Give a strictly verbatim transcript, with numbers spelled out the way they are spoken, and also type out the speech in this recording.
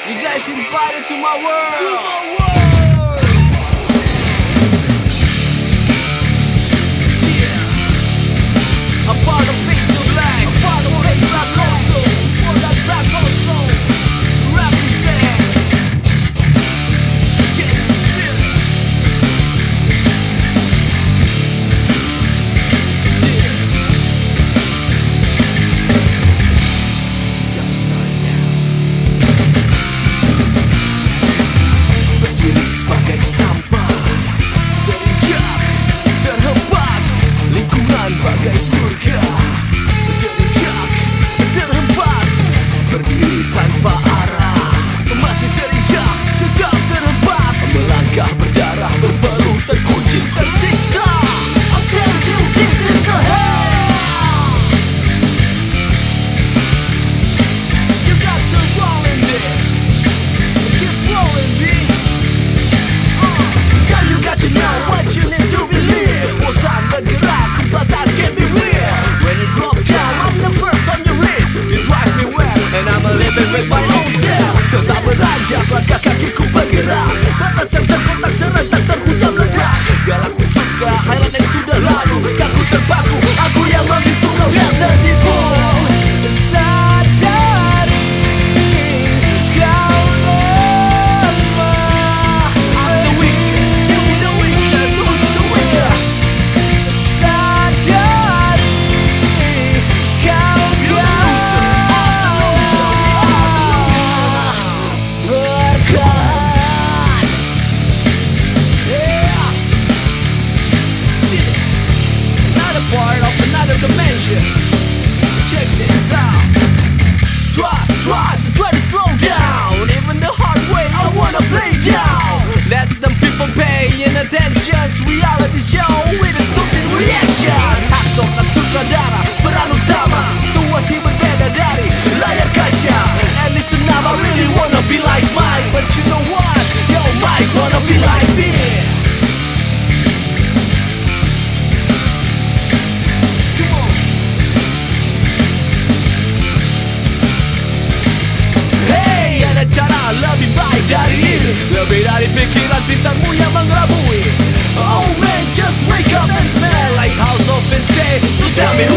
You guys invited to my world. To my world. Yeah. A part of Fade to Black. A part of Fade Black also. For that black also. Represent. Get it, feel it. Yeah. Gotta start now. Berdiri sebagai sampah, terinjak, terhempas. Lingkungan bagai surga, terinjak, terhempas. Berdiri tanpa arah, masih terinjak, tetap terhempas. Melangkah berdarah, berpeluh, terkunci, tersiksa. I'll tell you this is the hell. You got to roll in this. Keep rolling, B. Now you got to know what you need to believe. Bosan bergerak, batas can be real. When it broke down, I'm the first on your list. You drive me well, and I'm a living with my own self. Tetap beranjak, langkah kakiku bergerak. Batas yang terkotak serentak terhujam ledak. Galaksi suka, highlight yang sudah lalu. Kaku terpaku, aku yang membisu, kau yang tertipu. Sadari kau lemah. I'm the weakest, you the weakest, who's the weaker? Sadari kau kalah. Berkahan. Yeah. Another part of another dimension. Check this out. Try, try, try to slow down. Even the hard way, I wanna play down. Let them people paying attention. Reality show with a stupid reaction. Aktor dan sutradara, peran utama. Situasi berbeda dari layar kaca. And listen up, I really wanna be like Mike. But you know what? Yo, Mike wanna be like me. Come on. Hey, ada cara lebih baik dari ini. Lebih dari pikiran pintarmu yang mengelabui. Oh man, just wake up and smell like house of insane. So tell me